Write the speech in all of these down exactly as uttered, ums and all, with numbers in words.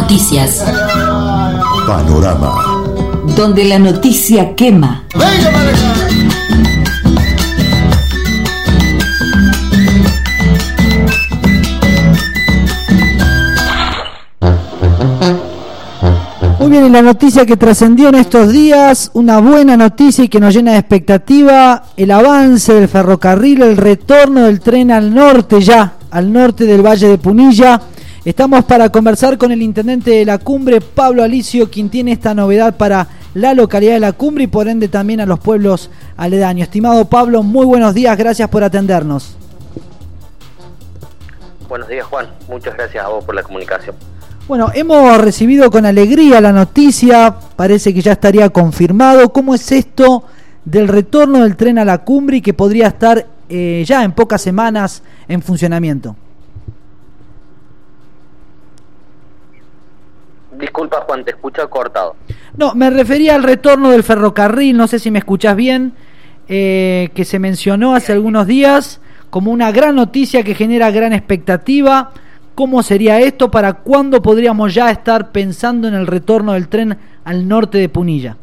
Noticias. Panorama. Donde la noticia quema. Muy bien, y la noticia que trascendió en estos días, una buena noticia y que nos llena de expectativa, el avance del ferrocarril, el retorno del tren al norte ya, al norte del Valle de Punilla. Estamos para conversar con el intendente de La Cumbre, Pablo Alicio, quien tiene esta novedad para la localidad de La Cumbre y por ende también a los pueblos aledaños. Estimado Pablo, muy buenos días, gracias por atendernos. Buenos días, Juan, muchas gracias a vos por la comunicación. Bueno, hemos recibido con alegría la noticia, parece que ya estaría confirmado. ¿Cómo es esto del retorno del tren a La Cumbre y que podría estar eh, ya en pocas semanas en funcionamiento? Disculpa, Juan, te escucho cortado. No, me refería al retorno del ferrocarril, no sé si me escuchás bien, eh, que se mencionó hace algunos días como una gran noticia que genera gran expectativa. ¿Cómo sería esto? ¿Para cuándo podríamos ya estar pensando en el retorno del tren al norte de Punilla?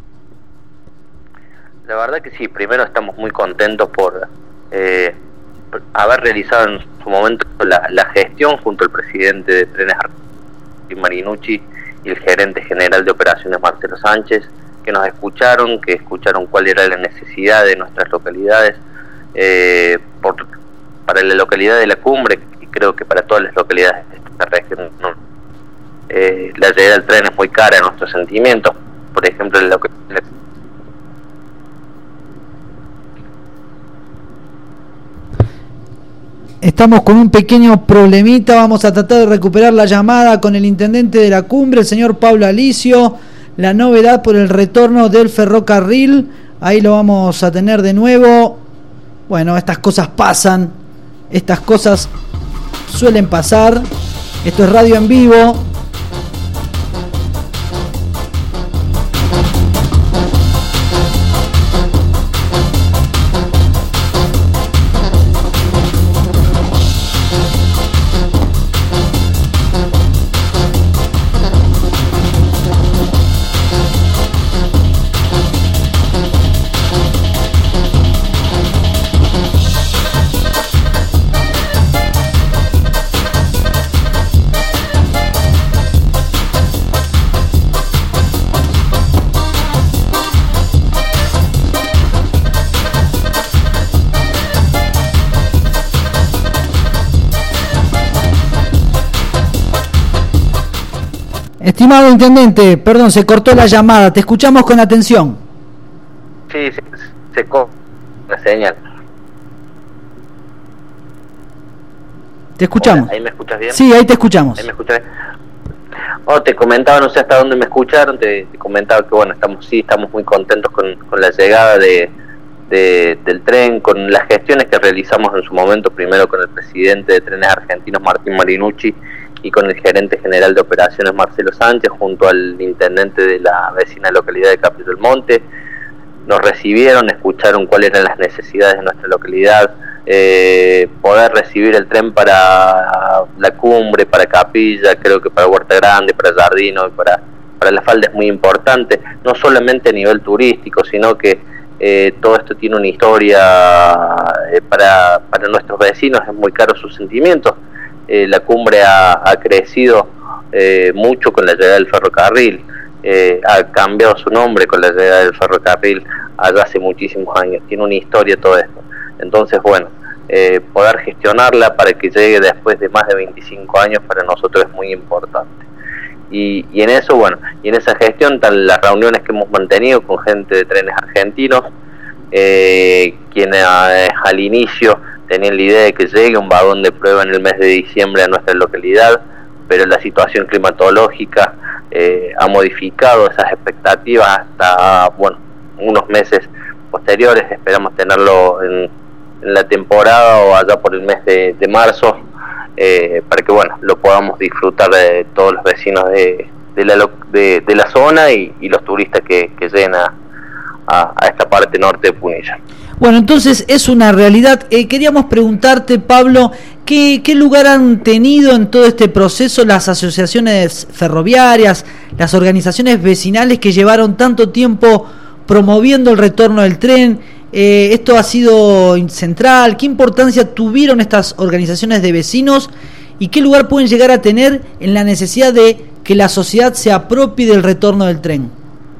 La verdad que sí, primero estamos muy contentos por, eh, por haber realizado en su momento la, la gestión junto al presidente de Trenes Marinucci y el gerente general de operaciones Marcelo Sánchez, que nos escucharon, que escucharon cuál era la necesidad de nuestras localidades, eh, por, para la localidad de La Cumbre, y creo que para todas las localidades de esta región, ¿no? eh, la llegada del tren es muy cara a nuestros sentimientos. Por ejemplo, la localidad Estamos con un pequeño problemita, vamos a tratar de recuperar la llamada con el intendente de La Cumbre, el señor Pablo Alicio, la novedad por el retorno del ferrocarril, ahí lo vamos a tener de nuevo. Bueno, estas cosas pasan, estas cosas suelen pasar, esto es radio en vivo. Estimado intendente, perdón, se cortó la llamada, te escuchamos con atención. Sí, se, se corta la señal. Te escuchamos. Hola, ¿ahí me escuchas bien? Sí, ahí te escuchamos. Ahí me escuchas bien. Oh, te comentaba, no sé hasta dónde me escucharon, te, te comentaba que bueno, estamos sí, estamos muy contentos con, con la llegada de, de, del tren, con las gestiones que realizamos en su momento, primero con el presidente de Trenes Argentinos, Martín Marinucci, y con el gerente general de operaciones Marcelo Sánchez, junto al intendente de la vecina localidad de Capri del Monte. Nos recibieron, escucharon cuáles eran las necesidades de nuestra localidad, eh, poder recibir el tren para La Cumbre, para Capilla, creo que para Huerta Grande, para Jardino, para, para La Falda es muy importante, no solamente a nivel turístico, sino que eh, todo esto tiene una historia eh, para, para nuestros vecinos, es muy caro sus sentimientos. Eh, La Cumbre ha, ha crecido eh, mucho con la llegada del ferrocarril, eh, ha cambiado su nombre con la llegada del ferrocarril allá hace muchísimos años, tiene una historia todo esto. Entonces, bueno, eh, poder gestionarla para que llegue después de más de veinticinco años para nosotros es muy importante. Y, y en eso, bueno, y en esa gestión, tan las reuniones que hemos mantenido con gente de Trenes Argentinos, eh, quienes eh, al inicio tenían la idea de que llegue un vagón de prueba en el mes de diciembre a nuestra localidad, pero la situación climatológica eh, ha modificado esas expectativas hasta, bueno, unos meses posteriores. Esperamos tenerlo en, en la temporada o allá por el mes de, de marzo, eh, para que, bueno, lo podamos disfrutar de todos los vecinos de, de, la, de, de la zona y, y los turistas que, que lleguen a, a, a esta parte norte de Punilla. Bueno, entonces es una realidad. Eh, queríamos preguntarte, Pablo, ¿qué, ¿qué lugar han tenido en todo este proceso las asociaciones ferroviarias, las organizaciones vecinales que llevaron tanto tiempo promoviendo el retorno del tren? Eh, ¿Esto ha sido central? ¿Qué importancia tuvieron estas organizaciones de vecinos? ¿Y qué lugar pueden llegar a tener en la necesidad de que la sociedad se apropie del retorno del tren?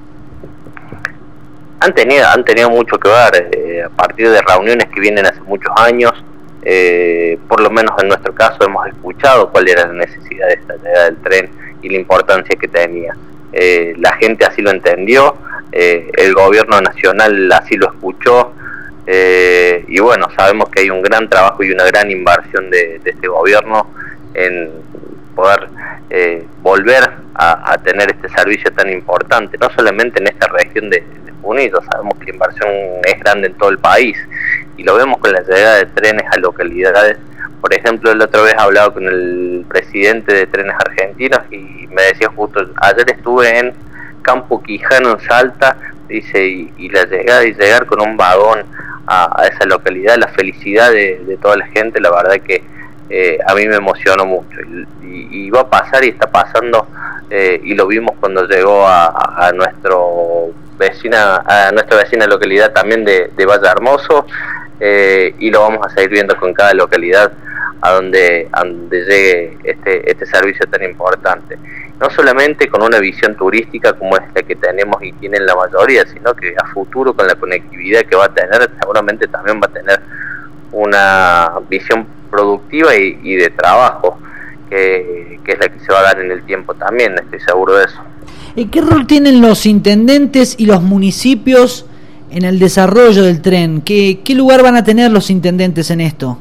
Han tenido, han tenido mucho que ver, eh, a partir de reuniones que vienen hace muchos años, eh, por lo menos en nuestro caso hemos escuchado cuál era la necesidad de esta llegada del tren y la importancia que tenía. Eh, la gente así lo entendió, eh, el gobierno nacional así lo escuchó, eh, y bueno, sabemos que hay un gran trabajo y una gran inversión de, de este gobierno en poder eh, volver a, a tener este servicio tan importante, no solamente en esta región de, de Punilla. Sabemos que la inversión es grande en todo el país y lo vemos con la llegada de trenes a localidades. Por ejemplo, la otra vez hablaba con el presidente de Trenes Argentinos y me decía justo, ayer estuve en Campo Quijano, en Salta, dice, y, y la llegada y llegar con un vagón a, a esa localidad, la felicidad de, de toda la gente, la verdad que eh, a mí me emocionó mucho y, y, y va a pasar y está pasando, eh, y lo vimos cuando llegó a, a nuestro vecina a nuestra vecina localidad también de, de Valle Hermoso, eh, y lo vamos a seguir viendo con cada localidad a donde, a donde llegue este, este servicio tan importante, no solamente con una visión turística como es la que tenemos y tienen la mayoría, sino que a futuro con la conectividad que va a tener, seguramente también va a tener una visión productiva y, y de trabajo, que, que es la que se va a dar en el tiempo también, estoy seguro de eso. ¿Qué rol tienen los intendentes y los municipios en el desarrollo del tren? ¿Qué, qué lugar van a tener los intendentes en esto?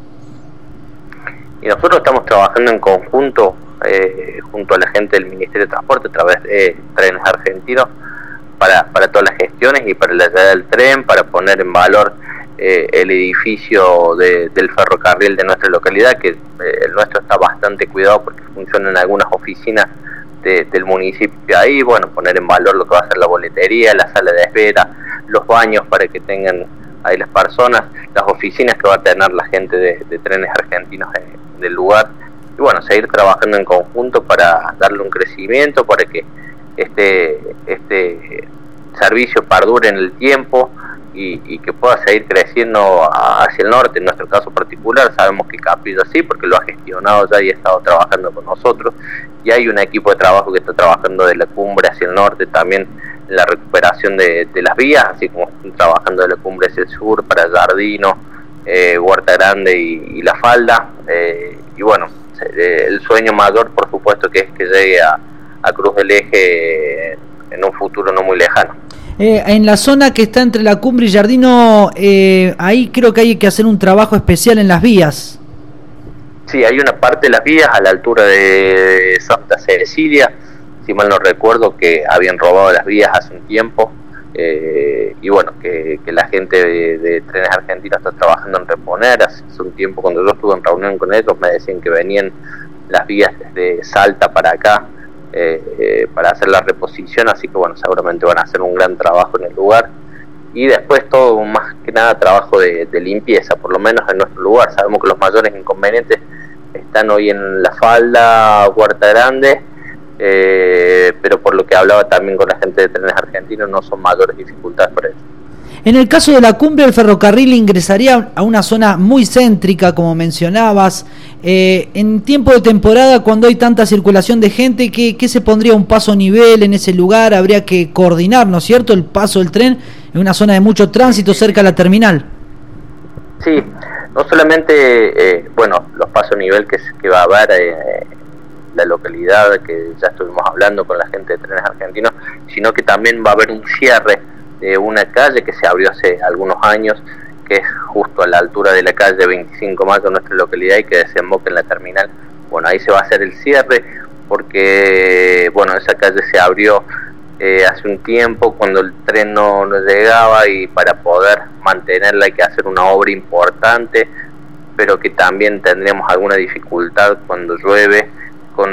Y nosotros estamos trabajando en conjunto eh, junto a la gente del Ministerio de Transporte a través de Trenes Argentinos para, para todas las gestiones y para la llegada del tren, para poner en valor eh, el edificio de, del ferrocarril de nuestra localidad, que eh, el nuestro está bastante cuidado porque funcionan algunas oficinas De, del municipio ahí, bueno, poner en valor lo que va a ser la boletería, la sala de espera, los baños para que tengan ahí las personas, las oficinas que va a tener la gente de, de Trenes Argentinos de, del lugar, y bueno, seguir trabajando en conjunto para darle un crecimiento, para que este, este servicio perdure en el tiempo y, y que pueda seguir creciendo hacia el norte. En nuestro caso particular sabemos que Capilla sí, porque lo ha gestionado ya y ha estado trabajando con nosotros, y hay un equipo de trabajo que está trabajando de la cumbre hacia el norte también en la recuperación de, de las vías, así como están trabajando de la cumbre hacia el sur para Jardino, eh, Huerta Grande y, y La Falda, eh, y bueno, el sueño mayor por supuesto que es que llegue a, a Cruz del Eje en un futuro no muy lejano. Eh, en la zona que está entre la cumbre y Jardino, eh, ahí creo que hay que hacer un trabajo especial en las vías. Sí, hay una parte de las vías a la altura de Santa Cecilia, si mal no recuerdo, que habían robado las vías hace un tiempo, eh, y bueno, que, que la gente de, de Trenes Argentinos está trabajando en reponer. Hace un tiempo cuando yo estuve en reunión con ellos me decían que venían las vías desde Salta para acá, eh, eh, para hacer la reposición, así que bueno, seguramente van a hacer un gran trabajo en el lugar. Y después todo, más que nada, trabajo de, de limpieza, por lo menos en nuestro lugar. Sabemos que los mayores inconvenientes están hoy en La Falda, Huerta Grande, eh, pero por lo que hablaba también con la gente de Trenes Argentinos, no son mayores dificultades por eso. En el caso de la cumbre, el ferrocarril ingresaría a una zona muy céntrica, como mencionabas. Eh, en tiempo de temporada, cuando hay tanta circulación de gente, ¿qué, qué se pondría un paso a nivel en ese lugar? Habría que coordinar, ¿no es cierto?, el paso del tren en una zona de mucho tránsito cerca de la terminal. Sí, no solamente, eh, bueno, los pasos a nivel que, que va a haber eh, la localidad, que ya estuvimos hablando con la gente de Trenes Argentinos, sino que también va a haber un cierre de una calle que se abrió hace algunos años, que es justo a la altura de la calle veinticinco de mayo de nuestra localidad y que desemboca en la terminal. Bueno, ahí se va a hacer el cierre porque, bueno, esa calle se abrió eh, hace un tiempo cuando el tren no, no llegaba, y para poder mantenerla hay que hacer una obra importante, pero que también tendríamos alguna dificultad cuando llueve con,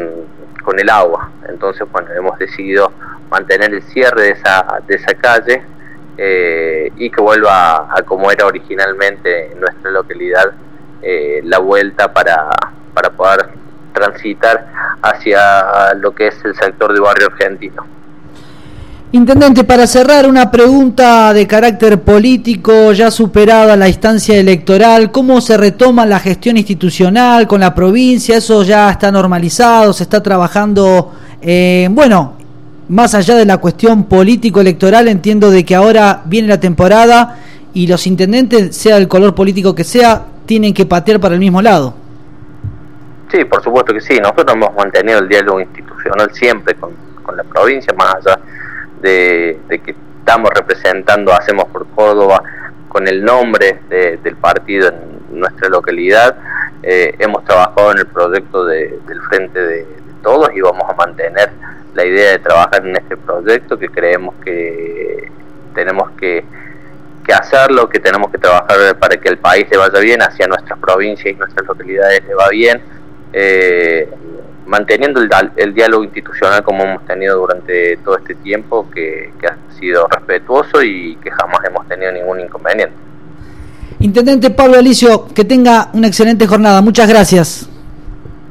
con el agua. Entonces, bueno, hemos decidido mantener el cierre de esa, de esa calle eh, y que vuelva a, a como era originalmente en nuestra localidad, eh, la vuelta para, para poder transitar hacia lo que es el sector de Barrio Argentino. Intendente, para cerrar, una pregunta de carácter político, ya superada la instancia electoral, ¿cómo se retoma la gestión institucional con la provincia? ¿Eso ya está normalizado? ¿Se está trabajando? Eh, bueno, más allá de la cuestión político-electoral, entiendo de que ahora viene la temporada y los intendentes, sea el color político que sea, tienen que patear para el mismo lado. Sí, por supuesto que sí. Nosotros hemos mantenido el diálogo institucional siempre con, con la provincia, más allá De, de que estamos representando Hacemos por Córdoba con el nombre de, del partido en nuestra localidad. Eh, hemos trabajado en el proyecto de, del Frente de, de Todos y vamos a mantener la idea de trabajar en este proyecto, que creemos que tenemos que, que hacerlo, que tenemos que trabajar para que el país le vaya bien, hacia nuestras provincias y nuestras localidades le va bien, eh, manteniendo el, el diálogo institucional como hemos tenido durante todo este tiempo, que, que ha sido respetuoso y que jamás hemos tenido ningún inconveniente. Intendente Pablo Alicio, que tenga una excelente jornada. Muchas gracias.